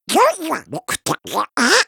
良いわ、送ってあげあ